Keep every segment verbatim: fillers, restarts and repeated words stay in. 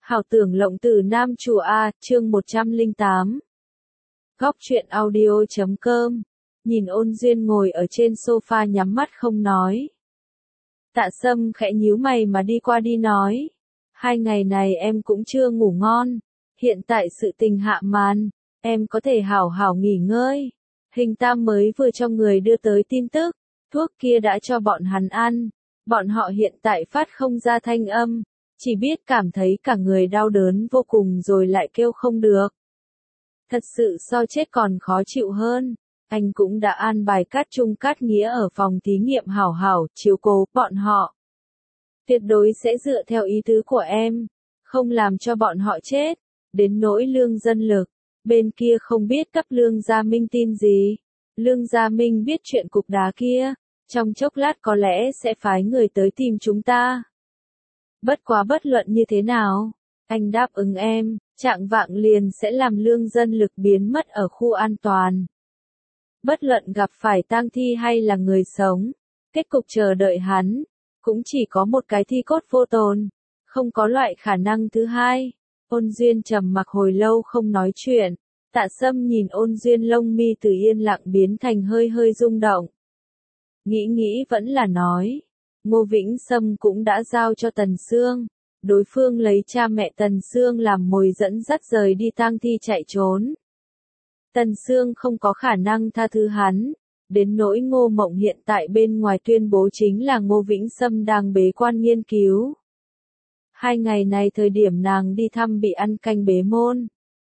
Hảo tưởng lộng từ nam chủ A, chương một trăm lẻ tám. Góc truyện audio chấm com. Nhìn Ôn Duyên ngồi ở trên sofa nhắm mắt không nói. Tạ Sâm khẽ nhíu mày mà đi qua đi nói. Hai ngày này em cũng chưa ngủ ngon. Hiện tại sự tình hạ màn, em có thể hảo hảo nghỉ ngơi. Hình Tam mới vừa cho người đưa tới tin tức, thuốc kia đã cho bọn hắn ăn. Bọn họ hiện tại phát không ra thanh âm, chỉ biết cảm thấy cả người đau đớn vô cùng rồi lại kêu không được. Thật sự so chết còn khó chịu hơn. Anh cũng đã an bài Cát Trung Cát Nghĩa ở phòng thí nghiệm hảo hảo chiếu cố bọn họ. Tuyệt đối sẽ dựa theo ý tứ của em, không làm cho bọn họ chết. Đến nỗi Lương Dân Lực, bên kia không biết cấp Lương Gia Minh tin gì. Lương Gia Minh biết chuyện cục đá kia, trong chốc lát có lẽ sẽ phái người tới tìm chúng ta. Bất quá bất luận như thế nào, anh đáp ứng em, trạng vạng liền sẽ làm Lương Dân Lực biến mất ở khu an toàn. Bất luận gặp phải tang thi hay là người sống, kết cục chờ đợi hắn, cũng chỉ có một cái thi cốt vô tồn, không có loại khả năng thứ hai. Ôn Duyên trầm mặc hồi lâu không nói chuyện, Tạ Sâm nhìn Ôn Duyên lông mi từ yên lặng biến thành hơi hơi rung động. Nghĩ nghĩ vẫn là nói, Ngô Vĩnh Sâm cũng đã giao cho Tần Sương, đối phương lấy cha mẹ Tần Sương làm mồi dẫn dắt rời đi tang thi chạy trốn. Tần Sương không có khả năng tha thứ hắn, đến nỗi Ngô Mộng hiện tại bên ngoài tuyên bố chính là Ngô Vĩnh Sâm đang bế quan nghiên cứu. Hai ngày này thời điểm nàng đi thăm bị ăn canh bế môn.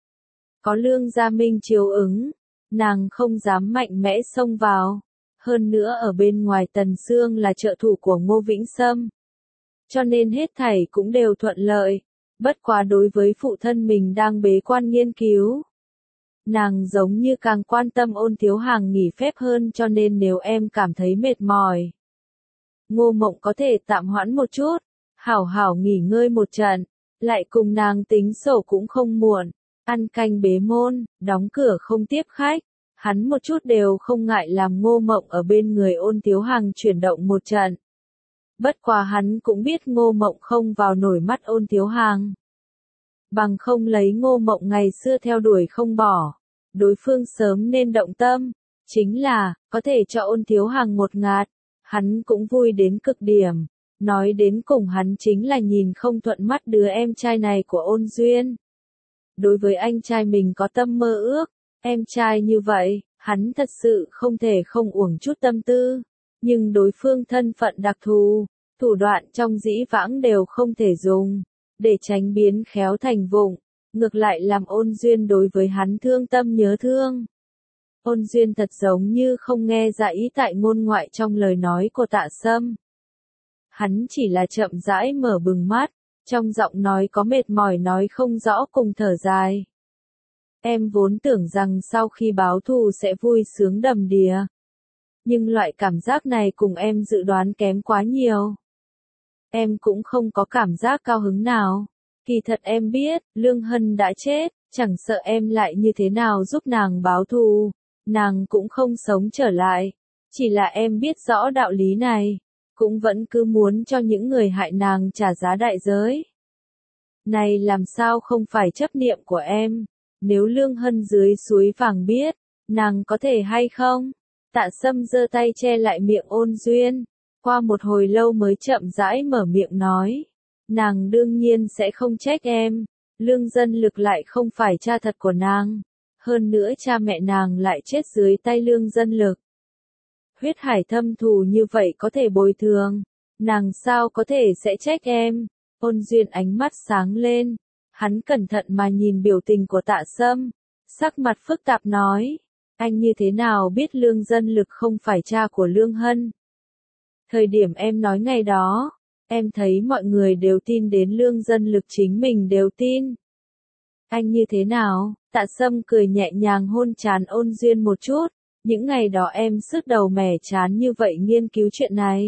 Có Lương Gia Minh chiếu ứng, nàng không dám mạnh mẽ xông vào. Hơn nữa ở bên ngoài Tần Sương là trợ thủ của Ngô Vĩnh Sâm. Cho nên hết thảy cũng đều thuận lợi. Bất quá đối với phụ thân mình đang bế quan nghiên cứu, nàng giống như càng quan tâm Ôn Thiếu Hàng nghỉ phép hơn, cho nên nếu em cảm thấy mệt mỏi, Ngô Mộng có thể tạm hoãn một chút, hảo hảo nghỉ ngơi một trận, lại cùng nàng tính sổ cũng không muộn. Ăn canh bế môn, đóng cửa không tiếp khách, hắn một chút đều không ngại làm Ngô Mộng ở bên người Ôn Thiếu Hàng chuyển động một trận. Bất quá hắn cũng biết Ngô Mộng không vào nổi mắt Ôn Thiếu Hàng. Bằng không lấy Ngô Mộng ngày xưa theo đuổi không bỏ, đối phương sớm nên động tâm, chính là, có thể cho Ôn Thiếu Hàng một ngạt, hắn cũng vui đến cực điểm. Nói đến cùng hắn chính là nhìn không thuận mắt đứa em trai này của Ôn Duyên. Đối với anh trai mình có tâm mơ ước, em trai như vậy, hắn thật sự không thể không uổng chút tâm tư. Nhưng đối phương thân phận đặc thù, thủ đoạn trong dĩ vãng đều không thể dùng, để tránh biến khéo thành vụng, ngược lại làm Ôn Duyên đối với hắn thương tâm nhớ thương. Ôn Duyên thật giống như không nghe ra ý tại ngôn ngoại trong lời nói của Tạ Sâm. Hắn chỉ là chậm rãi mở bừng mắt, trong giọng nói có mệt mỏi nói không rõ cùng thở dài. Em vốn tưởng rằng sau khi báo thù sẽ vui sướng đầm đìa. Nhưng loại cảm giác này cùng em dự đoán kém quá nhiều. Em cũng không có cảm giác cao hứng nào. Kỳ thật em biết, Lương Hân đã chết, chẳng sợ em lại như thế nào giúp nàng báo thù, nàng cũng không sống trở lại. Chỉ là em biết rõ đạo lý này, cũng vẫn cứ muốn cho những người hại nàng trả giá đại giới. Này làm sao không phải chấp niệm của em, nếu Lương Hân dưới suối vàng biết, nàng có thể hay không? Tạ Sâm giơ tay che lại miệng Ôn Duyên, qua một hồi lâu mới chậm rãi mở miệng nói. Nàng đương nhiên sẽ không trách em, Lương Dân Lực lại không phải cha thật của nàng. Hơn nữa cha mẹ nàng lại chết dưới tay Lương Dân Lực. Huyết hải thâm thù như vậy có thể bồi thường, nàng sao có thể sẽ trách em? Ôn Duyên ánh mắt sáng lên, hắn cẩn thận mà nhìn biểu tình của Tạ Sâm, sắc mặt phức tạp nói, anh như thế nào biết Lương Dân Lực không phải cha của Lương Hân? Thời điểm em nói ngày đó, em thấy mọi người đều tin đến Lương Dân Lực chính mình đều tin. Anh như thế nào? Tạ Sâm cười nhẹ nhàng hôn trán Ôn Duyên một chút. Những ngày đó em sức đầu mẻ chán như vậy nghiên cứu chuyện này.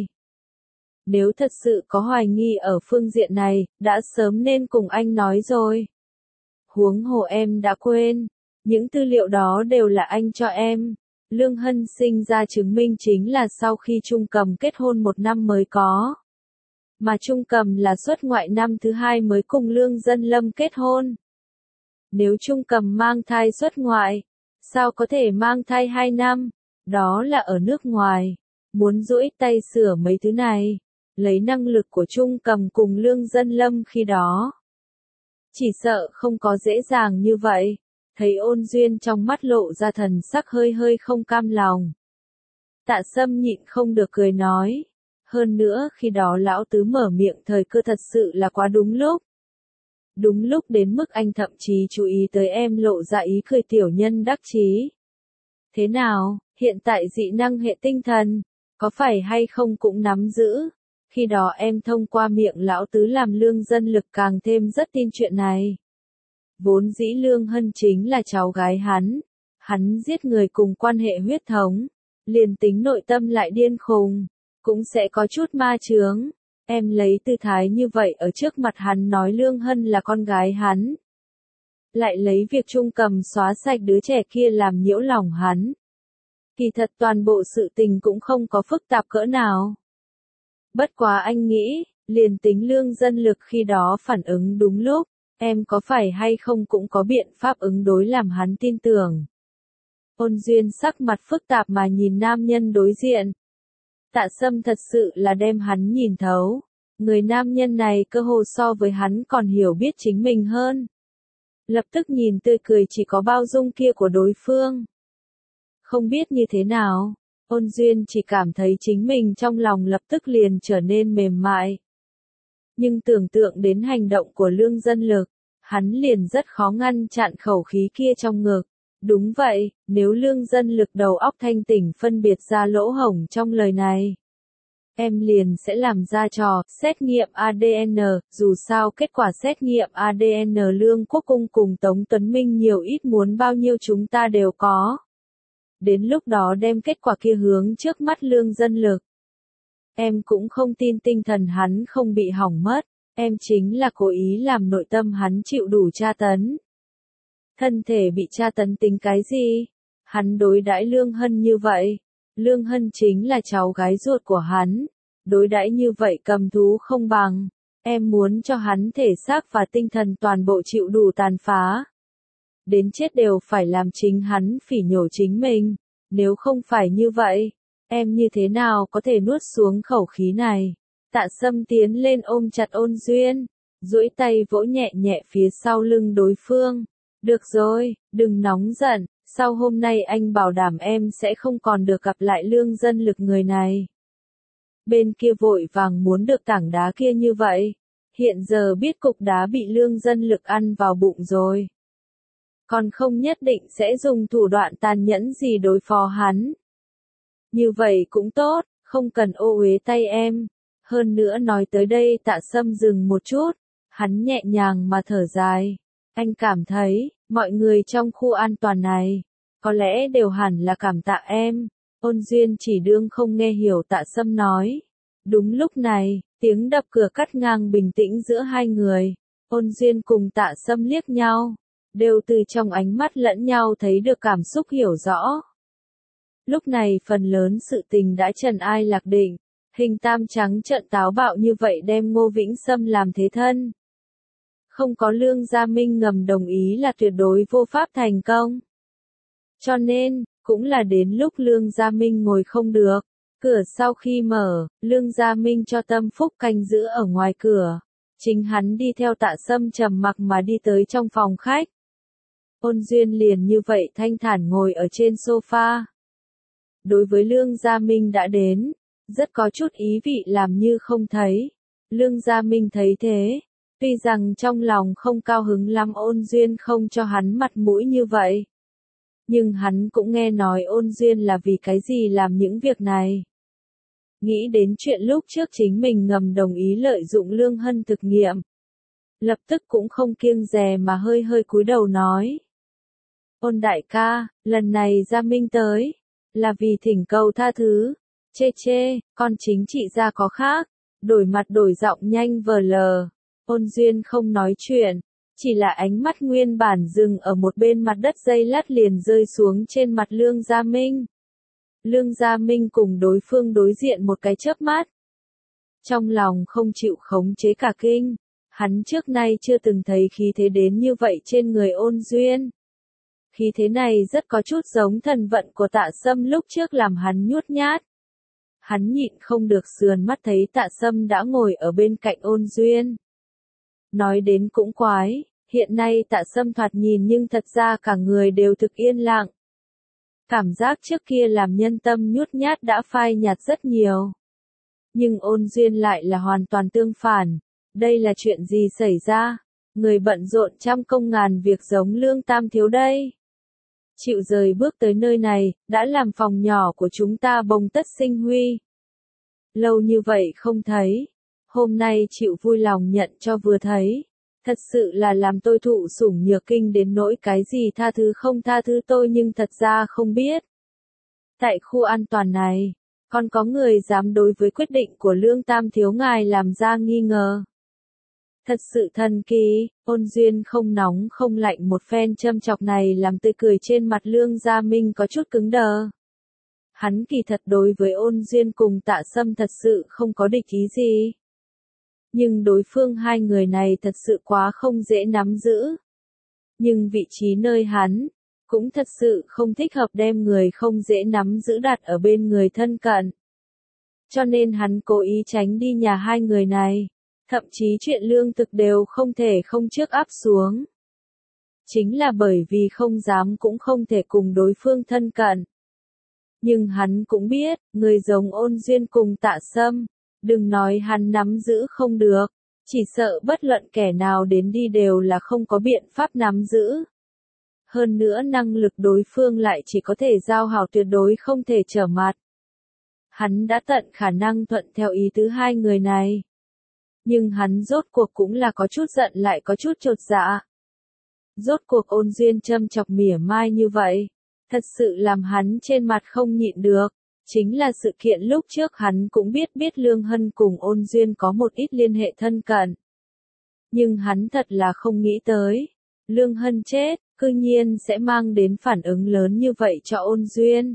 Nếu thật sự có hoài nghi ở phương diện này, đã sớm nên cùng anh nói rồi. Huống hồ em đã quên, những tư liệu đó đều là anh cho em. Lương Hân sinh ra chứng minh chính là sau khi Trung Cầm kết hôn một năm mới có. mà Trung Cầm là xuất ngoại năm thứ hai mới cùng Lương Dân Lâm kết hôn. Nếu Trung Cầm mang thai xuất ngoại, sao có thể mang thai hai năm, đó là ở nước ngoài, muốn duỗi tay sửa mấy thứ này, lấy năng lực của Trung Cầm cùng Lương Dân Lâm khi đó. Chỉ sợ không có dễ dàng như vậy, thấy Ôn Duyên trong mắt lộ ra thần sắc hơi hơi không cam lòng. Tạ Sâm nhịn không được cười nói, hơn nữa khi đó lão tứ mở miệng thời cơ thật sự là quá đúng lúc. Đúng lúc đến mức anh thậm chí chú ý tới em lộ ra ý cười tiểu nhân đắc chí. Thế nào, hiện tại dị năng hệ tinh thần, có phải hay không cũng nắm giữ? Khi đó em thông qua miệng lão tứ làm Lương Dân Lực càng thêm rất tin chuyện này. Vốn dĩ Lương Hân chính là cháu gái hắn, hắn giết người cùng quan hệ huyết thống, liền tính nội tâm lại điên khùng, cũng sẽ có chút ma chướng. Em lấy tư thái như vậy ở trước mặt hắn nói Lương Hân là con gái hắn. Lại lấy việc Trung Cầm xóa sạch đứa trẻ kia làm nhiễu lòng hắn. Kỳ thật toàn bộ sự tình cũng không có phức tạp cỡ nào. Bất quá anh nghĩ, liền tính Lương Dân Lực khi đó phản ứng đúng lúc, em có phải hay không cũng có biện pháp ứng đối làm hắn tin tưởng. Ôn Duyên sắc mặt phức tạp mà nhìn nam nhân đối diện. Tạ Sâm thật sự là đem hắn nhìn thấu. Người nam nhân này cơ hồ so với hắn còn hiểu biết chính mình hơn. Lập tức nhìn tươi cười chỉ có bao dung kia của đối phương. Không biết như thế nào, Ôn Duyên chỉ cảm thấy chính mình trong lòng lập tức liền trở nên mềm mại. Nhưng tưởng tượng đến hành động của Lương Dân Lực, hắn liền rất khó ngăn chặn khẩu khí kia trong ngực. Đúng vậy, nếu Lương Dân Lực đầu óc thanh tỉnh phân biệt ra lỗ hổng trong lời này, em liền sẽ làm ra trò xét nghiệm a đê en, dù sao kết quả xét nghiệm a đê en Lương Quốc Cung cùng Tống Tuấn Minh nhiều ít muốn bao nhiêu chúng ta đều có. Đến lúc đó đem kết quả kia hướng trước mắt Lương Dân Lực. Em cũng không tin tinh thần hắn không bị hỏng mất, em chính là cố ý làm nội tâm hắn chịu đủ tra tấn. Thân thể bị tra tấn tính cái gì? Hắn đối đãi Lương Hân như vậy. Lương Hân chính là cháu gái ruột của hắn. Đối đãi như vậy cầm thú không bằng. Em muốn cho hắn thể xác và tinh thần toàn bộ chịu đủ tàn phá. Đến chết đều phải làm chính hắn phỉ nhổ chính mình. Nếu không phải như vậy, em như thế nào có thể nuốt xuống khẩu khí này? Tạ Sâm tiến lên ôm chặt Ôn Duyên, duỗi tay vỗ nhẹ nhẹ phía sau lưng đối phương. Được rồi, đừng nóng giận, sau hôm nay anh bảo đảm em sẽ không còn được gặp lại Lương Dân Lực người này. Bên kia vội vàng muốn được tảng đá kia như vậy, hiện giờ biết cục đá bị Lương Dân Lực ăn vào bụng rồi. Còn không nhất định sẽ dùng thủ đoạn tàn nhẫn gì đối phó hắn. Như vậy cũng tốt, không cần ô uế tay em. Hơn nữa nói tới đây Tạ Sâm dừng một chút, hắn nhẹ nhàng mà thở dài. Anh cảm thấy, mọi người trong khu an toàn này, có lẽ đều hẳn là cảm tạ em. Ôn Duyên chỉ đương không nghe hiểu Tạ Sâm nói. Đúng lúc này, tiếng đập cửa cắt ngang bình tĩnh giữa hai người. Ôn Duyên cùng Tạ Sâm liếc nhau, đều từ trong ánh mắt lẫn nhau thấy được cảm xúc hiểu rõ. Lúc này phần lớn sự tình đã trần ai lạc định, hình tam trắng trợn táo bạo như vậy đem Ngô Vĩnh Sâm làm thế thân. Không có Lương Gia Minh ngầm đồng ý là tuyệt đối vô pháp thành công. Cho nên, cũng là đến lúc Lương Gia Minh ngồi không được. Cửa sau khi mở, Lương Gia Minh cho Tâm Phúc canh giữ ở ngoài cửa. Chính hắn đi theo Tạ Sâm trầm mặc mà đi tới trong phòng khách. Ôn Duyên liền như vậy thanh thản ngồi ở trên sofa. Đối với Lương Gia Minh đã đến, rất có chút ý vị làm như không thấy. Lương Gia Minh thấy thế, tuy rằng trong lòng không cao hứng lắm Ôn Duyên không cho hắn mặt mũi như vậy. Nhưng hắn cũng nghe nói Ôn Duyên là vì cái gì làm những việc này. Nghĩ đến chuyện lúc trước chính mình ngầm đồng ý lợi dụng Lương Hân thực nghiệm. Lập tức cũng không kiêng dè mà hơi hơi cúi đầu nói. Ôn đại ca, lần này Gia Minh tới, là vì thỉnh cầu tha thứ. Chê chê, con chính trị gia có khác. Đổi mặt đổi giọng nhanh vờ lờ. Ôn Duyên không nói chuyện, chỉ là ánh mắt nguyên bản dừng ở một bên mặt đất dây lát liền rơi xuống trên mặt Lương Gia Minh. Lương Gia Minh cùng đối phương đối diện một cái chớp mắt. Trong lòng không chịu khống chế cả kinh, hắn trước nay chưa từng thấy khí thế đến như vậy trên người Ôn Duyên. Khí thế này rất có chút giống thần vận của Tạ Sâm lúc trước làm hắn nhút nhát. Hắn nhịn không được sườn mắt thấy Tạ Sâm đã ngồi ở bên cạnh Ôn Duyên. Nói đến cũng quái, hiện nay Tạ Sâm thoạt nhìn nhưng thật ra cả người đều thực yên lặng. Cảm giác trước kia làm nhân tâm nhút nhát đã phai nhạt rất nhiều. Nhưng Ôn Duyên lại là hoàn toàn tương phản. Đây là chuyện gì xảy ra? Người bận rộn trăm công ngàn việc giống Lương Tam Thiếu đây. Chịu rời bước tới nơi này, đã làm phòng nhỏ của chúng ta bồng tất sinh huy. Lâu như vậy không thấy, hôm nay chịu vui lòng nhận cho vừa thấy. Thật sự là làm tôi thụ sủng nhược kinh đến nỗi cái gì tha thứ không tha thứ tôi nhưng thật ra không biết. Tại khu an toàn này, còn có người dám đối với quyết định của Lương Tam Thiếu ngài làm ra nghi ngờ. Thật sự thần kỳ, Ôn Duyên không nóng không lạnh một phen châm chọc này làm tươi cười trên mặt Lương Gia Minh có chút cứng đờ. Hắn kỳ thật đối với Ôn Duyên cùng Tạ Sâm thật sự không có địch ý gì. Nhưng đối phương hai người này thật sự quá không dễ nắm giữ. Nhưng vị trí nơi hắn, cũng thật sự không thích hợp đem người không dễ nắm giữ đặt ở bên người thân cận. Cho nên hắn cố ý tránh đi nhà hai người này. Thậm chí chuyện lương thực đều không thể không trước áp xuống. Chính là bởi vì không dám cũng không thể cùng đối phương thân cận. Nhưng hắn cũng biết, người giống Ôn Duyên cùng Tạ Sâm, đừng nói hắn nắm giữ không được, chỉ sợ bất luận kẻ nào đến đi đều là không có biện pháp nắm giữ. Hơn nữa năng lực đối phương lại chỉ có thể giao hảo tuyệt đối không thể trở mặt. Hắn đã tận khả năng thuận theo ý tứ hai người này. Nhưng hắn rốt cuộc cũng là có chút giận lại có chút chột dạ. Rốt cuộc Ôn Duyên châm chọc mỉa mai như vậy, thật sự làm hắn trên mặt không nhịn được. Chính là sự kiện lúc trước hắn cũng biết biết Lương Hân cùng Ôn Duyên có một ít liên hệ thân cận. Nhưng hắn thật là không nghĩ tới, Lương Hân chết, cư nhiên sẽ mang đến phản ứng lớn như vậy cho Ôn Duyên.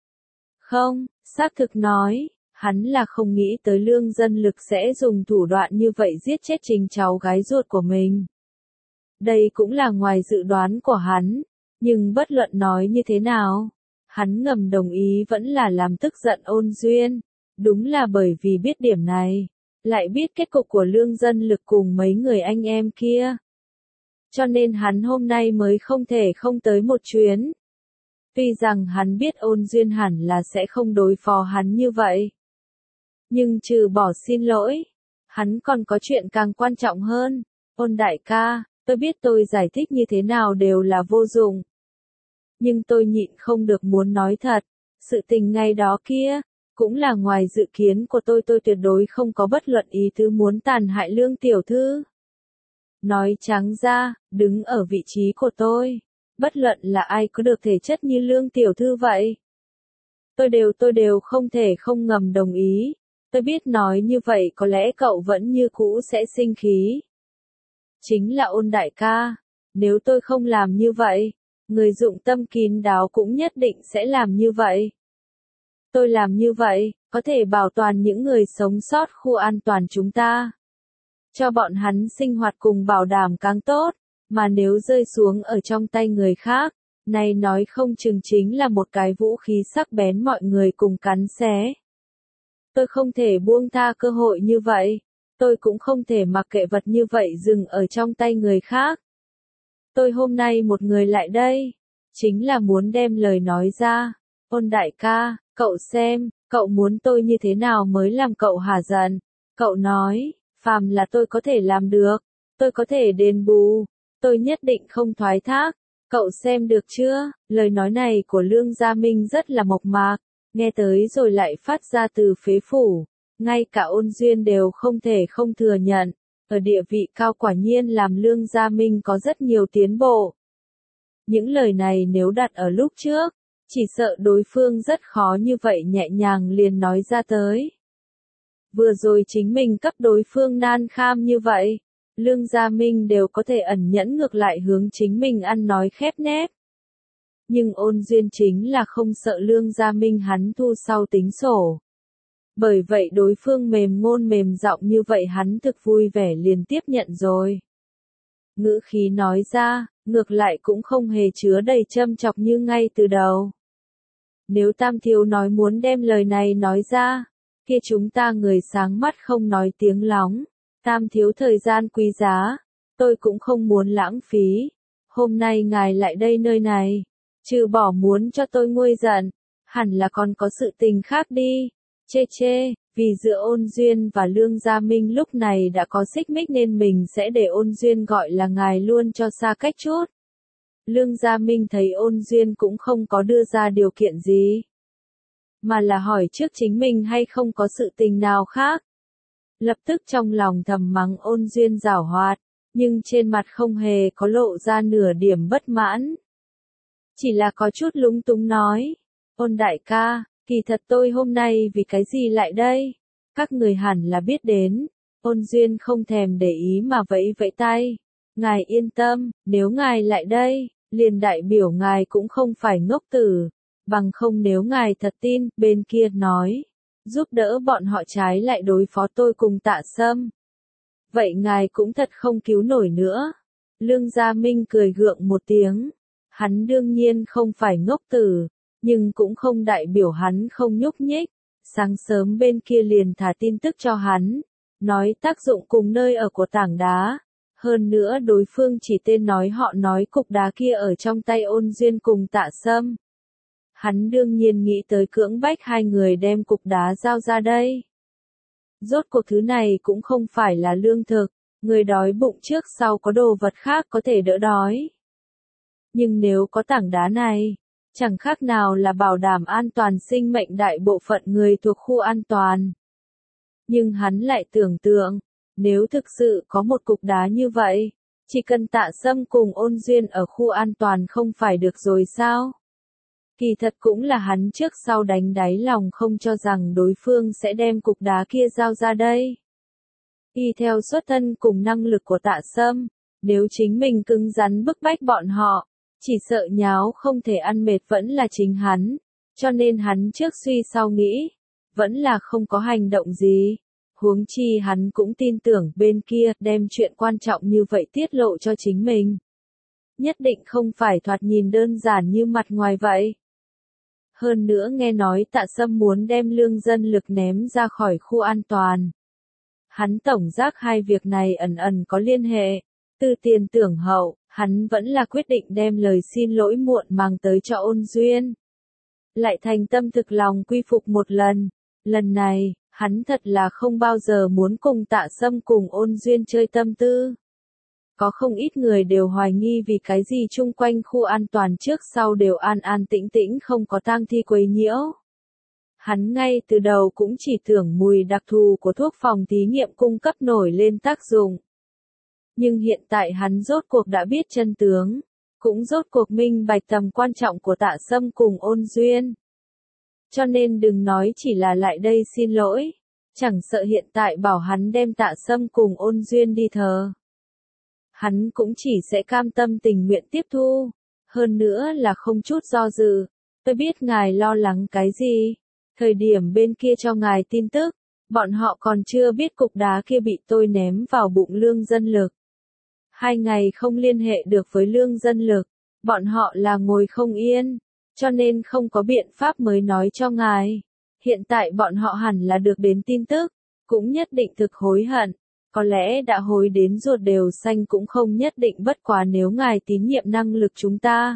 Không, xác thực nói, hắn là không nghĩ tới Lương Dân Lực sẽ dùng thủ đoạn như vậy giết chết chính cháu gái ruột của mình. Đây cũng là ngoài dự đoán của hắn, nhưng bất luận nói như thế nào, hắn ngầm đồng ý vẫn là làm tức giận Ôn Duyên, đúng là bởi vì biết điểm này, lại biết kết cục của Lương Dân Lực cùng mấy người anh em kia. Cho nên hắn hôm nay mới không thể không tới một chuyến. Tuy rằng hắn biết Ôn Duyên hẳn là sẽ không đối phó hắn như vậy. Nhưng trừ bỏ xin lỗi, hắn còn có chuyện càng quan trọng hơn. Ôn đại ca, tôi biết tôi giải thích như thế nào đều là vô dụng. Nhưng tôi nhịn không được muốn nói thật, sự tình ngày đó kia, cũng là ngoài dự kiến của tôi tôi tuyệt đối không có bất luận ý tứ muốn tàn hại Lương tiểu thư. Nói trắng ra, đứng ở vị trí của tôi, bất luận là ai có được thể chất như Lương tiểu thư vậy. Tôi đều tôi đều không thể không ngầm đồng ý. Tôi biết nói như vậy có lẽ cậu vẫn như cũ sẽ sinh khí. Chính là Ôn đại ca, nếu tôi không làm như vậy, người dụng tâm kín đáo cũng nhất định sẽ làm như vậy. Tôi làm như vậy, có thể bảo toàn những người sống sót khu an toàn chúng ta. Cho bọn hắn sinh hoạt cùng bảo đảm càng tốt, mà nếu rơi xuống ở trong tay người khác, này nói không chừng chính là một cái vũ khí sắc bén mọi người cùng cắn xé. Tôi không thể buông tha cơ hội như vậy, tôi cũng không thể mặc kệ vật như vậy dừng ở trong tay người khác. Tôi hôm nay một người lại đây, chính là muốn đem lời nói ra. Ôn đại ca, cậu xem, cậu muốn tôi như thế nào mới làm cậu hả giận? Cậu nói, phàm là tôi có thể làm được, tôi có thể đền bù, tôi nhất định không thoái thác. Cậu xem được chưa? Lời nói này của Lương Gia Minh rất là mộc mạc, nghe tới rồi lại phát ra từ phế phủ. Ngay cả Ôn Duyên đều không thể không thừa nhận, ở địa vị cao quả nhiên làm Lương Gia Minh có rất nhiều tiến bộ. Những lời này nếu đặt ở lúc trước, chỉ sợ đối phương rất khó như vậy nhẹ nhàng liền nói ra tới. Vừa rồi chính mình cấp đối phương nan kham như vậy, Lương Gia Minh đều có thể ẩn nhẫn ngược lại hướng chính mình ăn nói khép nép. Nhưng Ôn Duyên chính là không sợ Lương Gia Minh hắn thu sau tính sổ. Bởi vậy đối phương mềm ngôn mềm giọng như vậy hắn thực vui vẻ liền tiếp nhận rồi. Ngữ khí nói ra, ngược lại cũng không hề chứa đầy châm chọc như ngay từ đầu. Nếu Tam Thiếu nói muốn đem lời này nói ra, kia chúng ta người sáng mắt không nói tiếng lóng. Tam Thiếu thời gian quý giá, tôi cũng không muốn lãng phí. Hôm nay ngài lại đây nơi này, trừ bỏ muốn cho tôi nguôi giận, hẳn là còn có sự tình khác đi. Chê chê, vì giữa Ôn Duyên và Lương Gia Minh lúc này đã có xích mích nên mình sẽ để Ôn Duyên gọi là ngài luôn cho xa cách chút. Lương Gia Minh thấy Ôn Duyên cũng không có đưa ra điều kiện gì, mà là hỏi trước chính mình hay không có sự tình nào khác. Lập tức trong lòng thầm mắng Ôn Duyên giảo hoạt, nhưng trên mặt không hề có lộ ra nửa điểm bất mãn. Chỉ là có chút lúng túng nói, Ôn đại ca, kỳ thật tôi hôm nay vì cái gì lại đây? Các người hẳn là biết đến. Ôn Duyên không thèm để ý mà vẫy vẫy tay. Ngài yên tâm, nếu ngài lại đây, liền đại biểu ngài cũng không phải ngốc tử. Bằng không nếu ngài thật tin, bên kia nói, giúp đỡ bọn họ trái lại đối phó tôi cùng Tạ Sâm. Vậy ngài cũng thật không cứu nổi nữa. Lương Gia Minh cười gượng một tiếng. Hắn đương nhiên không phải ngốc tử, nhưng cũng không đại biểu hắn không nhúc nhích. Sáng sớm bên kia liền thả tin tức cho hắn, nói tác dụng cùng nơi ở của tảng đá. Hơn nữa đối phương chỉ tên nói họ nói cục đá kia ở trong tay Ôn Duyên cùng Tạ Sâm. Hắn đương nhiên nghĩ tới cưỡng bách hai người đem cục đá giao ra đây. Rốt cuộc thứ này cũng không phải là lương thực, người đói bụng trước sau có đồ vật khác có thể đỡ đói. Nhưng nếu có tảng đá này, chẳng khác nào là bảo đảm an toàn sinh mệnh đại bộ phận người thuộc khu an toàn. Nhưng hắn lại tưởng tượng, nếu thực sự có một cục đá như vậy, chỉ cần Tạ Sâm cùng Ôn Duyên ở khu an toàn không phải được rồi sao? Kỳ thật cũng là hắn trước sau đánh đáy lòng không cho rằng đối phương sẽ đem cục đá kia giao ra đây. Y theo xuất thân cùng năng lực của Tạ Sâm, nếu chính mình cứng rắn bức bách bọn họ, chỉ sợ nháo không thể ăn mệt vẫn là chính hắn, cho nên hắn trước suy sau nghĩ, vẫn là không có hành động gì. Huống chi hắn cũng tin tưởng bên kia đem chuyện quan trọng như vậy tiết lộ cho chính mình. Nhất định không phải thoạt nhìn đơn giản như mặt ngoài vậy. Hơn nữa nghe nói Tạ Sâm muốn đem lương dân lực ném ra khỏi khu an toàn. Hắn tổng giác hai việc này ẩn ẩn có liên hệ. Từ tiền tưởng hậu, hắn vẫn là quyết định đem lời xin lỗi muộn màng tới cho Ôn Duyên. Lại thành tâm thực lòng quy phục một lần. Lần này, hắn thật là không bao giờ muốn cùng Tạ Sâm cùng Ôn Duyên chơi tâm tư. Có không ít người đều hoài nghi vì cái gì chung quanh khu an toàn trước sau đều an an tĩnh tĩnh không có tang thi quấy nhiễu. Hắn ngay từ đầu cũng chỉ tưởng mùi đặc thù của thuốc phòng thí nghiệm cung cấp nổi lên tác dụng. Nhưng hiện tại hắn rốt cuộc đã biết chân tướng, cũng rốt cuộc minh bạch tầm quan trọng của Tạ Sâm cùng Ôn Duyên. Cho nên đừng nói chỉ là lại đây xin lỗi, chẳng sợ hiện tại bảo hắn đem Tạ Sâm cùng Ôn Duyên đi thờ. Hắn cũng chỉ sẽ cam tâm tình nguyện tiếp thu, hơn nữa là không chút do dự. Tôi biết ngài lo lắng cái gì, thời điểm bên kia cho ngài tin tức, bọn họ còn chưa biết cục đá kia bị tôi ném vào bụng lương dân lực. Hai ngày không liên hệ được với lương dân lực, bọn họ là ngồi không yên, cho nên không có biện pháp mới nói cho ngài. Hiện tại bọn họ hẳn là được đến tin tức, cũng nhất định thực hối hận. Có lẽ đã hối đến ruột đều xanh cũng không nhất định, bất quá nếu ngài tín nhiệm năng lực chúng ta.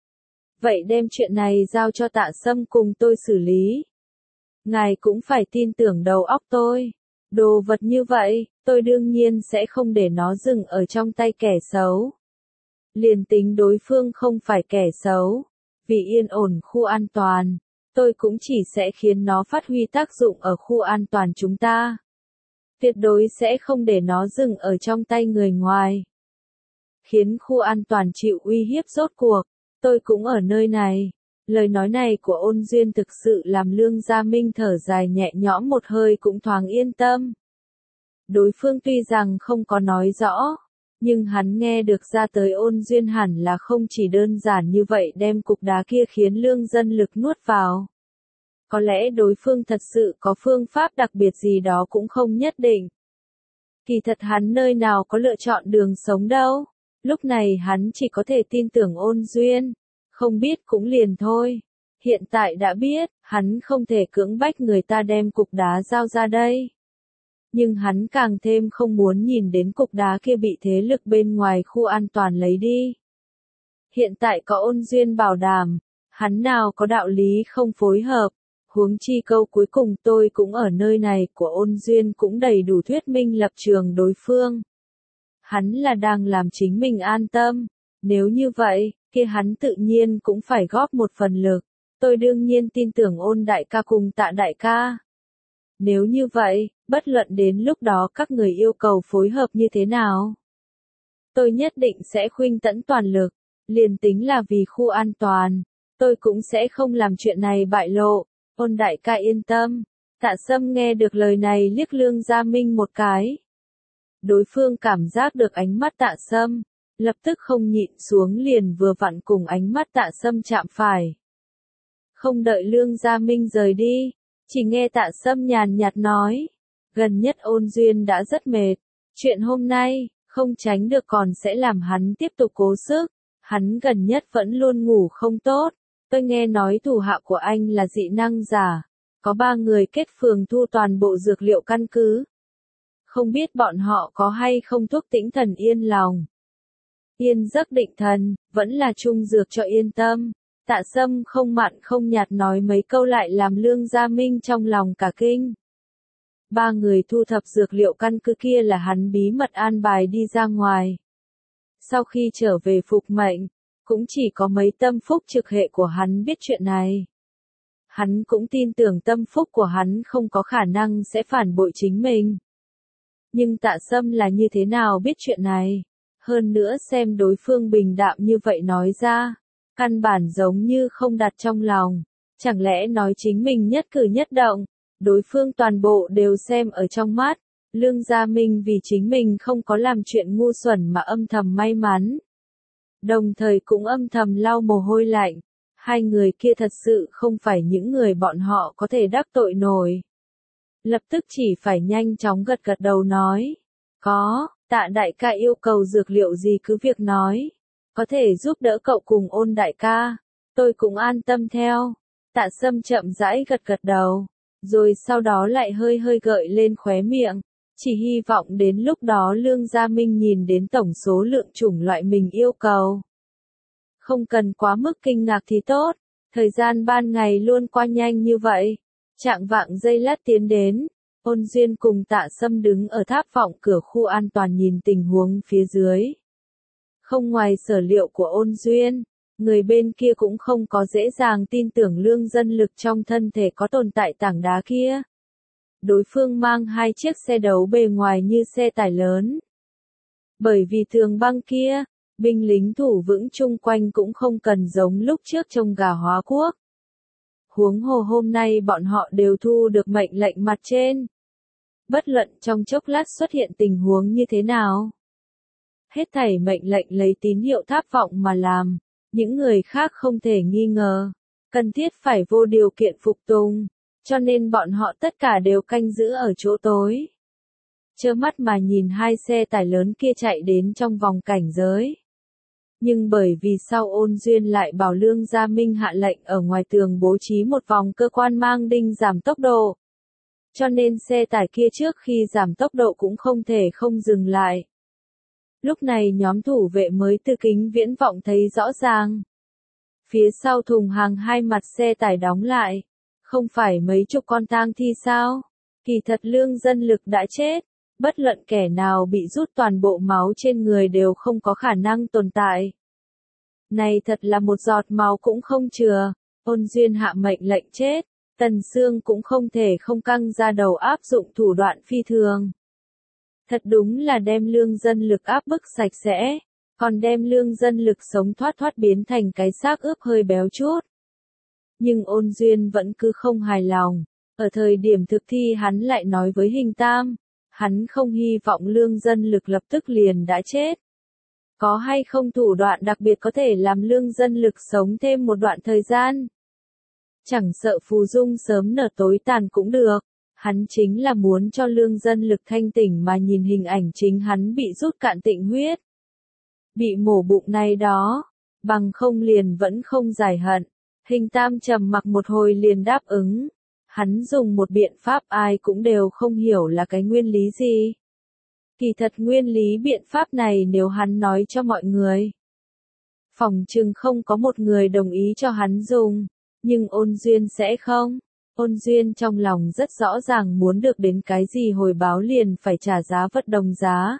Vậy đem chuyện này giao cho Tạ Sâm cùng tôi xử lý. Ngài cũng phải tin tưởng đầu óc tôi. Đồ vật như vậy, tôi đương nhiên sẽ không để nó dừng ở trong tay kẻ xấu. Liền tính đối phương không phải kẻ xấu, vì yên ổn khu an toàn, tôi cũng chỉ sẽ khiến nó phát huy tác dụng ở khu an toàn chúng ta. Tuyệt đối sẽ không để nó dừng ở trong tay người ngoài. Khiến khu an toàn chịu uy hiếp rốt cuộc, tôi cũng ở nơi này. Lời nói này của Ôn Duyên thực sự làm Lương Gia Minh thở dài nhẹ nhõm một hơi cũng thoáng yên tâm. Đối phương tuy rằng không có nói rõ, nhưng hắn nghe được ra tới Ôn Duyên hẳn là không chỉ đơn giản như vậy đem cục đá kia khiến lương dân lực nuốt vào. Có lẽ đối phương thật sự có phương pháp đặc biệt gì đó cũng không nhất định. Kỳ thật hắn nơi nào có lựa chọn đường sống đâu. Lúc này hắn chỉ có thể tin tưởng Ôn Duyên. Không biết cũng liền thôi. Hiện tại đã biết, hắn không thể cưỡng bách người ta đem cục đá giao ra đây. Nhưng hắn càng thêm không muốn nhìn đến cục đá kia bị thế lực bên ngoài khu an toàn lấy đi. Hiện tại có Ôn Duyên bảo đảm, hắn nào có đạo lý không phối hợp. Huống chi câu cuối cùng tôi cũng ở nơi này của Ôn Duyên cũng đầy đủ thuyết minh lập trường đối phương. Hắn là đang làm chính mình an tâm. Nếu như vậy, kia hắn tự nhiên cũng phải góp một phần lực. Tôi đương nhiên tin tưởng Ôn đại ca cùng Tạ đại ca. Nếu như vậy, bất luận đến lúc đó các người yêu cầu phối hợp như thế nào, tôi nhất định sẽ khuynh tẫn toàn lực, liền tính là vì khu an toàn, tôi cũng sẽ không làm chuyện này bại lộ. Ôn đại ca yên tâm. Tạ Sâm nghe được lời này liếc Lương Gia Minh một cái. Đối phương cảm giác được ánh mắt Tạ Sâm, lập tức không nhịn xuống liền vừa vặn cùng ánh mắt Tạ Sâm chạm phải. Không đợi Lương Gia Minh rời đi, chỉ nghe Tạ Sâm nhàn nhạt nói, gần nhất Ôn Duyên đã rất mệt, chuyện hôm nay, không tránh được còn sẽ làm hắn tiếp tục cố sức, hắn gần nhất vẫn luôn ngủ không tốt, tôi nghe nói thủ hạ của anh là dị năng giả, có ba người kết phường thu toàn bộ dược liệu căn cứ. Không biết bọn họ có hay không thuốc tĩnh thần yên lòng. Yên giấc định thần, vẫn là trung dược cho yên tâm. Tạ Sâm không mặn không nhạt nói mấy câu lại làm Lương Gia Minh trong lòng cả kinh. Ba người thu thập dược liệu căn cứ kia là hắn bí mật an bài đi ra ngoài. Sau khi trở về phục mệnh, cũng chỉ có mấy tâm phúc trực hệ của hắn biết chuyện này. Hắn cũng tin tưởng tâm phúc của hắn không có khả năng sẽ phản bội chính mình. Nhưng Tạ Sâm là như thế nào biết chuyện này? Hơn nữa xem đối phương bình đạm như vậy nói ra, căn bản giống như không đặt trong lòng. Chẳng lẽ nói chính mình nhất cử nhất động, đối phương toàn bộ đều xem ở trong mắt. Lương Gia Minh vì chính mình không có làm chuyện ngu xuẩn mà âm thầm may mắn. Đồng thời cũng âm thầm lau mồ hôi lạnh. Hai người kia thật sự không phải những người bọn họ có thể đắc tội nổi. Lập tức chỉ phải nhanh chóng gật gật đầu nói. Có, Tạ đại ca yêu cầu dược liệu gì cứ việc nói. Có thể giúp đỡ cậu cùng Ôn đại ca. Tôi cũng an tâm theo. Tạ Sâm chậm rãi gật gật đầu. Rồi sau đó lại hơi hơi gợi lên khóe miệng. Chỉ hy vọng đến lúc đó Lương Gia Minh nhìn đến tổng số lượng chủng loại mình yêu cầu. Không cần quá mức kinh ngạc thì tốt. Thời gian ban ngày luôn qua nhanh như vậy. Chạng vạng giây lát tiến đến. Ôn Duyên cùng Tạ Sâm đứng ở tháp vọng cửa khu an toàn nhìn tình huống phía dưới. Không ngoài sở liệu của Ôn Duyên, người bên kia cũng không có dễ dàng tin tưởng lương dân lực trong thân thể có tồn tại tảng đá kia. Đối phương mang hai chiếc xe đấu bề ngoài như xe tải lớn. Bởi vì thường băng kia, binh lính thủ vững chung quanh cũng không cần giống lúc trước trông gà hóa quốc. Huống hồ hôm nay bọn họ đều thu được mệnh lệnh mặt trên. Bất luận trong chốc lát xuất hiện tình huống như thế nào. Hết thảy mệnh lệnh lấy tín hiệu tháp vọng mà làm, những người khác không thể nghi ngờ, cần thiết phải vô điều kiện phục tùng, cho nên bọn họ tất cả đều canh giữ ở chỗ tối. Trơ mắt mà nhìn hai xe tải lớn kia chạy đến trong vòng cảnh giới. Nhưng bởi vì sau Ôn Duyên lại bảo Lương Gia Minh hạ lệnh ở ngoài tường bố trí một vòng cơ quan mang đinh giảm tốc độ. Cho nên xe tải kia trước khi giảm tốc độ cũng không thể không dừng lại. Lúc này nhóm thủ vệ mới từ kính viễn vọng thấy rõ ràng. Phía sau thùng hàng hai mặt xe tải đóng lại. Không phải mấy chục con tang thi sao? Kỳ thật lương dân lực đã chết. Bất luận kẻ nào bị rút toàn bộ máu trên người đều không có khả năng tồn tại. Này thật là một giọt máu cũng không chừa. Ôn Duyên hạ mệnh lệnh chết. Tần Sương cũng không thể không căng ra đầu áp dụng thủ đoạn phi thường. Thật đúng là đem lương dân lực áp bức sạch sẽ, còn đem lương dân lực sống thoát thoát biến thành cái xác ướp hơi béo chút. Nhưng Ôn Duyên vẫn cứ không hài lòng, ở thời điểm thực thi hắn lại nói với Hình Tam, hắn không hy vọng lương dân lực lập tức liền đã chết. Có hay không thủ đoạn đặc biệt có thể làm lương dân lực sống thêm một đoạn thời gian? Chẳng sợ phù dung sớm nở tối tàn cũng được. Hắn chính là muốn cho lương dân lực thanh tỉnh mà nhìn hình ảnh chính hắn bị rút cạn tịnh huyết. Bị mổ bụng này đó, bằng không liền vẫn không giải hận. Hình tam trầm mặc một hồi liền đáp ứng. Hắn dùng một biện pháp ai cũng đều không hiểu là cái nguyên lý gì. Kỳ thật nguyên lý biện pháp này nếu hắn nói cho mọi người, phỏng chừng không có một người đồng ý cho hắn dùng, nhưng Ôn Duyên sẽ không. Ôn Duyên trong lòng rất rõ ràng muốn được đến cái gì hồi báo liền phải trả giá vật đồng giá.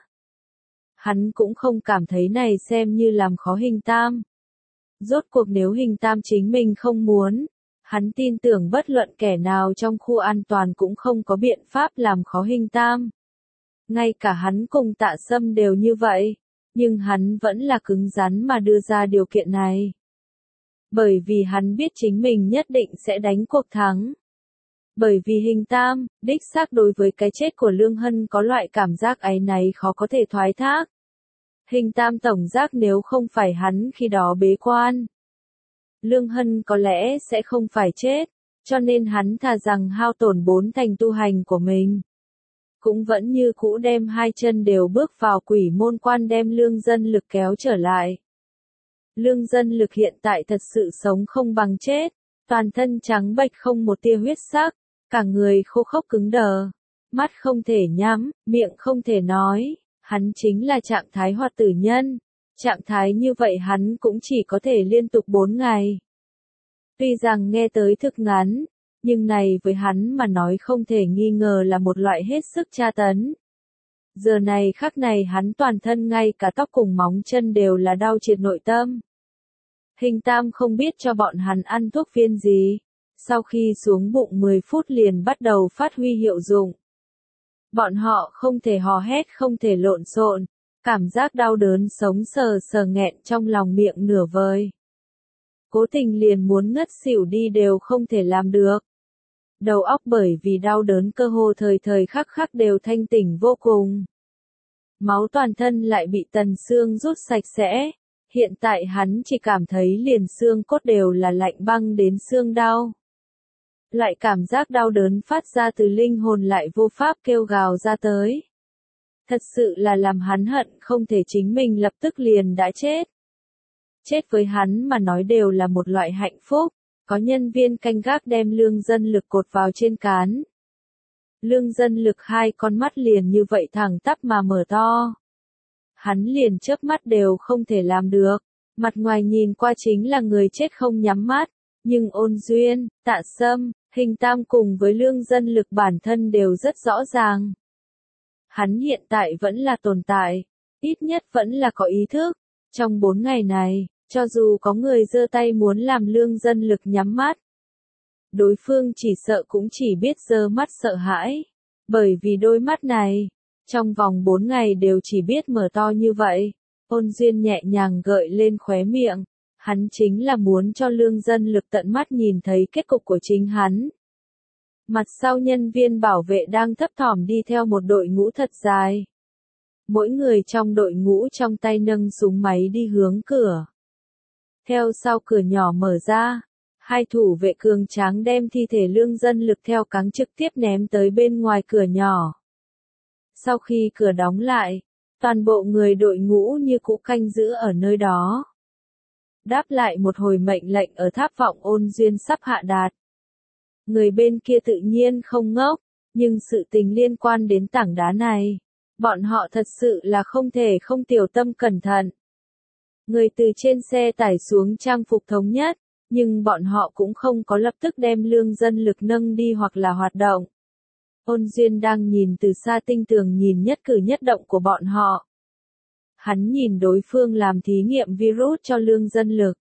Hắn cũng không cảm thấy này xem như làm khó Hình tam. Rốt cuộc nếu Hình tam chính mình không muốn, hắn tin tưởng bất luận kẻ nào trong khu an toàn cũng không có biện pháp làm khó Hình tam. Ngay cả hắn cùng Tạ Sâm đều như vậy, nhưng hắn vẫn là cứng rắn mà đưa ra điều kiện này. Bởi vì hắn biết chính mình nhất định sẽ đánh cuộc thắng. Bởi vì Hình tam, đích xác đối với cái chết của Lương Hân có loại cảm giác áy náy khó có thể thoái thác. Hình tam tổng giác nếu không phải hắn khi đó bế quan, Lương Hân có lẽ sẽ không phải chết, cho nên hắn thà rằng hao tổn bốn thành tu hành của mình. Cũng vẫn như cũ đem hai chân đều bước vào quỷ môn quan đem lương dân lực kéo trở lại. Lương dân lực hiện tại thật sự sống không bằng chết, toàn thân trắng bệch không một tia huyết sắc, cả người khô khốc cứng đờ, mắt không thể nhắm, miệng không thể nói, hắn chính là trạng thái hoạt tử nhân. Trạng thái như vậy hắn cũng chỉ có thể liên tục bốn ngày. Tuy rằng nghe tới thực ngắn, nhưng này với hắn mà nói không thể nghi ngờ là một loại hết sức tra tấn. Giờ này khắc này hắn toàn thân ngay cả tóc cùng móng chân đều là đau triệt nội tâm. Hình tam không biết cho bọn hắn ăn thuốc viên gì, sau khi xuống bụng mười phút liền bắt đầu phát huy hiệu dụng. Bọn họ không thể hò hét không thể lộn xộn, cảm giác đau đớn sống sờ sờ nghẹn trong lòng miệng nửa vời. Cố tình liền muốn ngất xỉu đi đều không thể làm được. Đầu óc bởi vì đau đớn cơ hồ thời thời khắc khắc đều thanh tỉnh vô cùng. Máu toàn thân lại bị tần xương rút sạch sẽ. Hiện tại hắn chỉ cảm thấy liền xương cốt đều là lạnh băng đến xương đau. Lại cảm giác đau đớn phát ra từ linh hồn lại vô pháp kêu gào ra tới. Thật sự là làm hắn hận không thể chính mình lập tức liền đã chết. Chết với hắn mà nói đều là một loại hạnh phúc, có nhân viên canh gác đem lương dân lực cột vào trên cán. Lương dân lực hai con mắt liền như vậy thẳng tắp mà mở to. Hắn liền chớp mắt đều không thể làm được, mặt ngoài nhìn qua chính là người chết không nhắm mắt, nhưng Ôn Duyên, Tạ Sâm, Hình tam cùng với lương dân lực bản thân đều rất rõ ràng. Hắn hiện tại vẫn là tồn tại, ít nhất vẫn là có ý thức. Trong bốn ngày này, cho dù có người giơ tay muốn làm lương dân lực nhắm mắt, đối phương chỉ sợ cũng chỉ biết giơ mắt sợ hãi. Bởi vì đôi mắt này, trong vòng bốn ngày đều chỉ biết mở to như vậy. Ôn Duyên nhẹ nhàng gợi lên khóe miệng, hắn chính là muốn cho lương dân lực tận mắt nhìn thấy kết cục của chính hắn. Mặt sau nhân viên bảo vệ đang thấp thỏm đi theo một đội ngũ thật dài. Mỗi người trong đội ngũ trong tay nâng súng máy đi hướng cửa. Theo sau cửa nhỏ mở ra, hai thủ vệ cường tráng đem thi thể lương dân lực theo cáng trực tiếp ném tới bên ngoài cửa nhỏ. Sau khi cửa đóng lại, toàn bộ người đội ngũ như cũ canh giữ ở nơi đó. Đáp lại một hồi mệnh lệnh ở tháp vọng Ôn Duyên sắp hạ đạt. Người bên kia tự nhiên không ngốc, nhưng sự tình liên quan đến tảng đá này, bọn họ thật sự là không thể không tiểu tâm cẩn thận. Người từ trên xe tải xuống trang phục thống nhất, nhưng bọn họ cũng không có lập tức đem lương dân lực nâng đi hoặc là hoạt động. Ôn Duyên đang nhìn từ xa tinh tường nhìn nhất cử nhất động của bọn họ. Hắn nhìn đối phương làm thí nghiệm virus cho lương dân lực.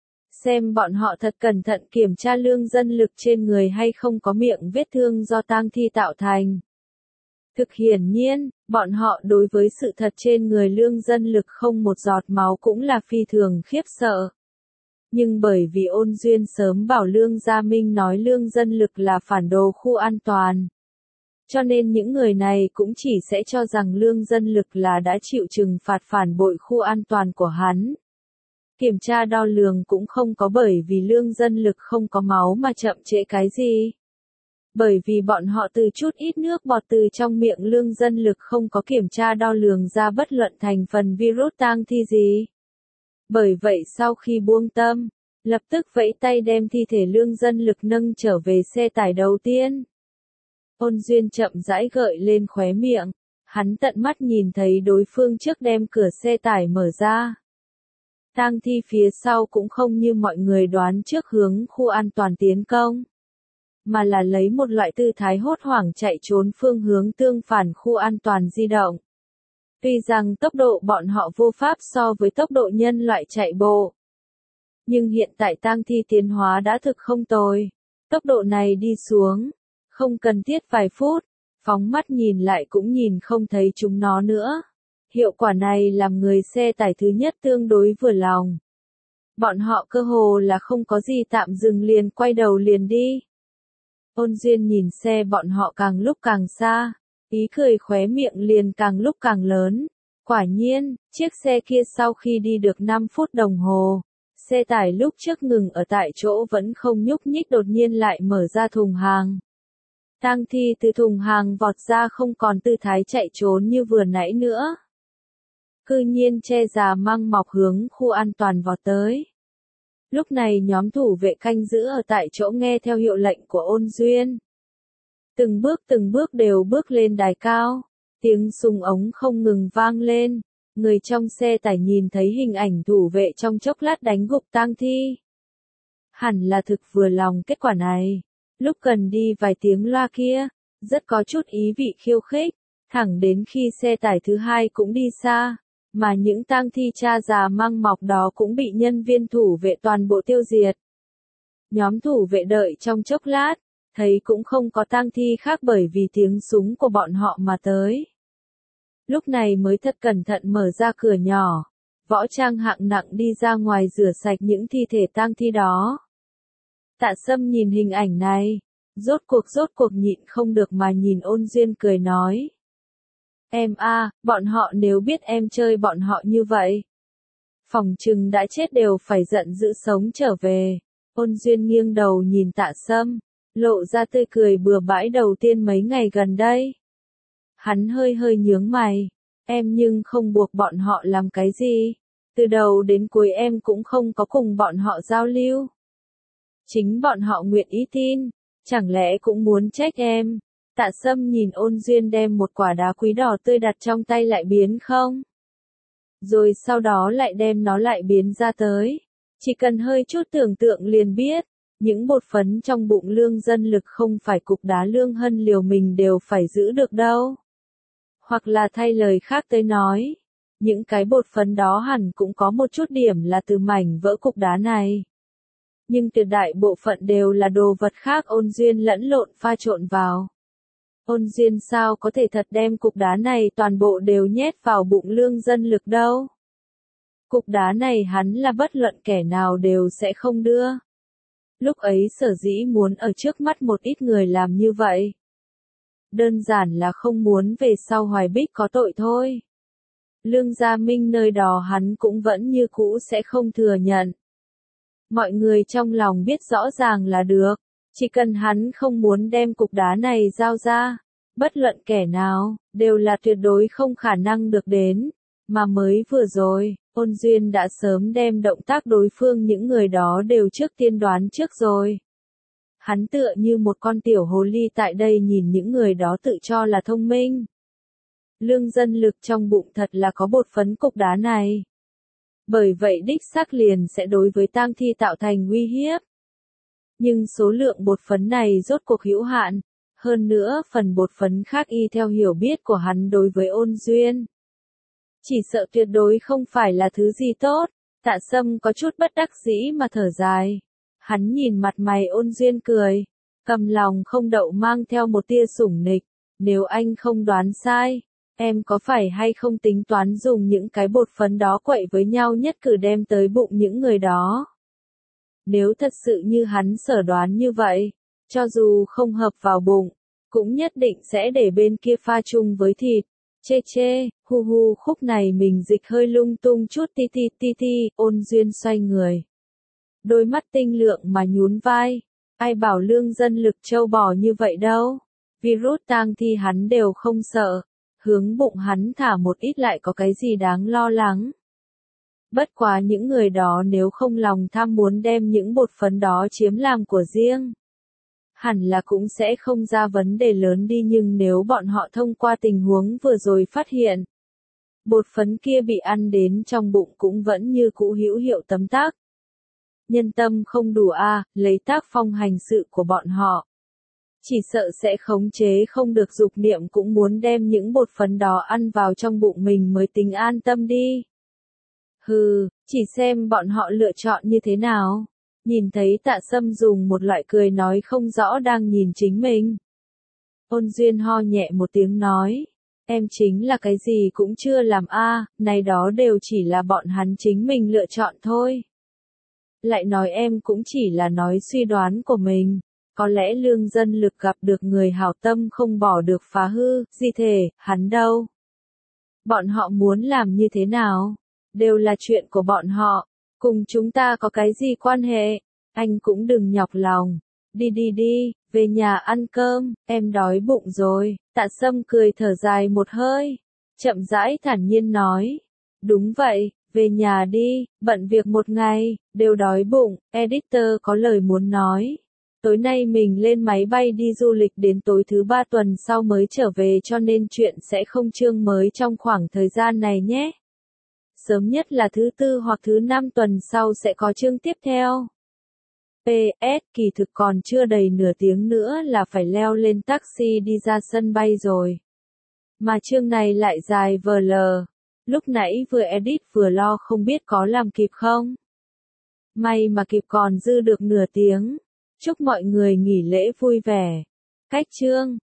Xem bọn họ thật cẩn thận kiểm tra lương dân lực trên người hay không có miệng vết thương do tang thi tạo thành. Thực hiển nhiên, bọn họ đối với sự thật trên người lương dân lực không một giọt máu cũng là phi thường khiếp sợ. Nhưng bởi vì Ôn Duyên sớm bảo Lương Gia Minh nói lương dân lực là phản đồ khu an toàn. Cho nên những người này cũng chỉ sẽ cho rằng lương dân lực là đã chịu trừng phạt phản bội khu an toàn của hắn. Kiểm tra đo lường cũng không có bởi vì lương dân lực không có máu mà chậm trễ cái gì. Bởi vì bọn họ từ chút ít nước bọt từ trong miệng lương dân lực không có kiểm tra đo lường ra bất luận thành phần virus tang thi gì. Bởi vậy sau khi buông tâm, lập tức vẫy tay đem thi thể lương dân lực nâng trở về xe tải đầu tiên. Ôn Duyên chậm rãi gợi lên khóe miệng, hắn tận mắt nhìn thấy đối phương trước đem cửa xe tải mở ra. Tang thi phía sau cũng không như mọi người đoán trước hướng khu an toàn tiến công, mà là lấy một loại tư thái hốt hoảng chạy trốn phương hướng tương phản khu an toàn di động. Tuy rằng tốc độ bọn họ vô pháp so với tốc độ nhân loại chạy bộ, nhưng hiện tại tang thi tiến hóa đã thực không tồi. Tốc độ này đi xuống, không cần thiết vài phút, phóng mắt nhìn lại cũng nhìn không thấy chúng nó nữa. Hiệu quả này làm người xe tải thứ nhất tương đối vừa lòng. Bọn họ cơ hồ là không có gì tạm dừng liền quay đầu liền đi. Ôn Duyên nhìn xe bọn họ càng lúc càng xa, ý cười khóe miệng liền càng lúc càng lớn. Quả nhiên, chiếc xe kia sau khi đi được năm phút đồng hồ, xe tải lúc trước ngừng ở tại chỗ vẫn không nhúc nhích đột nhiên lại mở ra thùng hàng. Tang thi từ thùng hàng vọt ra không còn tư thái chạy trốn như vừa nãy nữa. Cư nhiên che già măng mọc hướng khu an toàn vọt tới. Lúc này nhóm thủ vệ canh giữ ở tại chỗ nghe theo hiệu lệnh của Ôn Duyên. Từng bước từng bước đều bước lên đài cao, tiếng súng ống không ngừng vang lên, người trong xe tải nhìn thấy hình ảnh thủ vệ trong chốc lát đánh gục tang thi. Hẳn là thực vừa lòng kết quả này, lúc cần đi vài tiếng loa kia, rất có chút ý vị khiêu khích, thẳng đến khi xe tải thứ hai cũng đi xa. Mà những tang thi cha già măng mọc đó cũng bị nhân viên thủ vệ toàn bộ tiêu diệt. Nhóm thủ vệ đợi trong chốc lát, thấy cũng không có tang thi khác bởi vì tiếng súng của bọn họ mà tới. Lúc này mới thật cẩn thận mở ra cửa nhỏ, võ trang hạng nặng đi ra ngoài rửa sạch những thi thể tang thi đó. Tạ Sâm nhìn hình ảnh này, rốt cuộc rốt cuộc nhịn không được mà nhìn Ôn Duyên cười nói. Em a, à, bọn họ nếu biết em chơi bọn họ như vậy, phỏng chừng đã chết đều phải giận dữ sống trở về. Ôn Duyên nghiêng đầu nhìn Tạ Sâm, lộ ra tươi cười bừa bãi đầu tiên mấy ngày gần đây. Hắn hơi hơi nhướng mày, em nhưng không buộc bọn họ làm cái gì, từ đầu đến cuối em cũng không có cùng bọn họ giao lưu. Chính bọn họ nguyện ý tin, chẳng lẽ cũng muốn trách em. Tạ Sâm nhìn Ôn Duyên đem một quả đá quý đỏ tươi đặt trong tay lại biến không? Rồi sau đó lại đem nó lại biến ra tới. Chỉ cần hơi chút tưởng tượng liền biết, những bột phấn trong bụng lương dân lực không phải cục đá lương hân liều mình đều phải giữ được đâu. Hoặc là thay lời khác tới nói, những cái bột phấn đó hẳn cũng có một chút điểm là từ mảnh vỡ cục đá này. Nhưng tuyệt đại bộ phận đều là đồ vật khác Ôn Duyên lẫn lộn pha trộn vào. Ôn Duyên sao có thể thật đem cục đá này toàn bộ đều nhét vào bụng lương dân lực đâu. Cục đá này hắn là bất luận kẻ nào đều sẽ không đưa. Lúc ấy sở dĩ muốn ở trước mắt một ít người làm như vậy. Đơn giản là không muốn về sau Hoài Bích có tội thôi. Lương Gia Minh nơi đó hắn cũng vẫn như cũ sẽ không thừa nhận. Mọi người trong lòng biết rõ ràng là được. Chỉ cần hắn không muốn đem cục đá này giao ra, bất luận kẻ nào, đều là tuyệt đối không khả năng được đến. Mà mới vừa rồi, Ôn Duyên đã sớm đem động tác đối phương những người đó đều trước tiên đoán trước rồi. Hắn tựa như một con tiểu hồ ly tại đây nhìn những người đó tự cho là thông minh. Lương dân lực trong bụng thật là có bột phấn cục đá này. Bởi vậy đích xác liền sẽ đối với tang thi tạo thành uy hiếp. Nhưng số lượng bột phấn này rốt cuộc hữu hạn, hơn nữa phần bột phấn khác y theo hiểu biết của hắn đối với Ôn Duyên. Chỉ sợ tuyệt đối không phải là thứ gì tốt, Tạ Sâm có chút bất đắc dĩ mà thở dài. Hắn nhìn mặt mày Ôn Duyên cười, cầm lòng không đậu mang theo một tia sủng nịch, nếu anh không đoán sai, em có phải hay không tính toán dùng những cái bột phấn đó quậy với nhau nhất cử đem tới bụng những người đó. Nếu thật sự như hắn sở đoán như vậy, cho dù không hợp vào bụng, cũng nhất định sẽ để bên kia pha chung với thịt, Chê chê, hu hu, khúc này mình dịch hơi lung tung chút, ti ti ti ti, Ôn Duyên xoay người. Đôi mắt tinh lượng mà nhún vai. Ai bảo lương dân lực trâu bò như vậy đâu. Virus tang thi hắn đều không sợ. Hướng bụng hắn thả một ít lại có cái gì đáng lo lắng. Bất quá những người đó nếu không lòng tham muốn đem những bột phấn đó chiếm làm của riêng, hẳn là cũng sẽ không ra vấn đề lớn đi, nhưng nếu bọn họ thông qua tình huống vừa rồi phát hiện, bột phấn kia bị ăn đến trong bụng cũng vẫn như cũ hữu hiệu tấm tắc. Nhân tâm không đủ a, à, lấy tác phong hành sự của bọn họ. Chỉ sợ sẽ khống chế không được dục niệm cũng muốn đem những bột phấn đó ăn vào trong bụng mình mới tính an tâm đi. Hừ, chỉ xem bọn họ lựa chọn như thế nào. Nhìn thấy Tạ Sâm dùng một loại cười nói không rõ đang nhìn chính mình. Ôn Duyên ho nhẹ một tiếng nói. Em chính là cái gì cũng chưa làm a, à, này đó đều chỉ là bọn hắn chính mình lựa chọn thôi. Lại nói em cũng chỉ là nói suy đoán của mình. Có lẽ lương dân lực gặp được người hảo tâm không bỏ được phá hư, gì thể, hắn đâu. Bọn họ muốn làm như thế nào? Đều là chuyện của bọn họ. Cùng chúng ta có cái gì quan hệ? Anh cũng đừng nhọc lòng. Đi đi đi, về nhà ăn cơm, em đói bụng rồi. Tạ Sâm cười thở dài một hơi. Chậm rãi thản nhiên nói. Đúng vậy, về nhà đi, bận việc một ngày, đều đói bụng. Editor có lời muốn nói. Tối nay mình lên máy bay đi du lịch đến tối thứ ba tuần sau mới trở về, cho nên chuyện sẽ không chương mới trong khoảng thời gian này nhé. Sớm nhất là thứ tư hoặc thứ năm tuần sau sẽ có chương tiếp theo. pê ét kỳ thực còn chưa đầy nửa tiếng nữa là phải leo lên taxi đi ra sân bay rồi. Mà chương này lại dài vờ lờ. Lúc nãy vừa edit vừa lo không biết có làm kịp không. May mà kịp, còn dư được nửa tiếng. Chúc mọi người nghỉ lễ vui vẻ. Cách chương.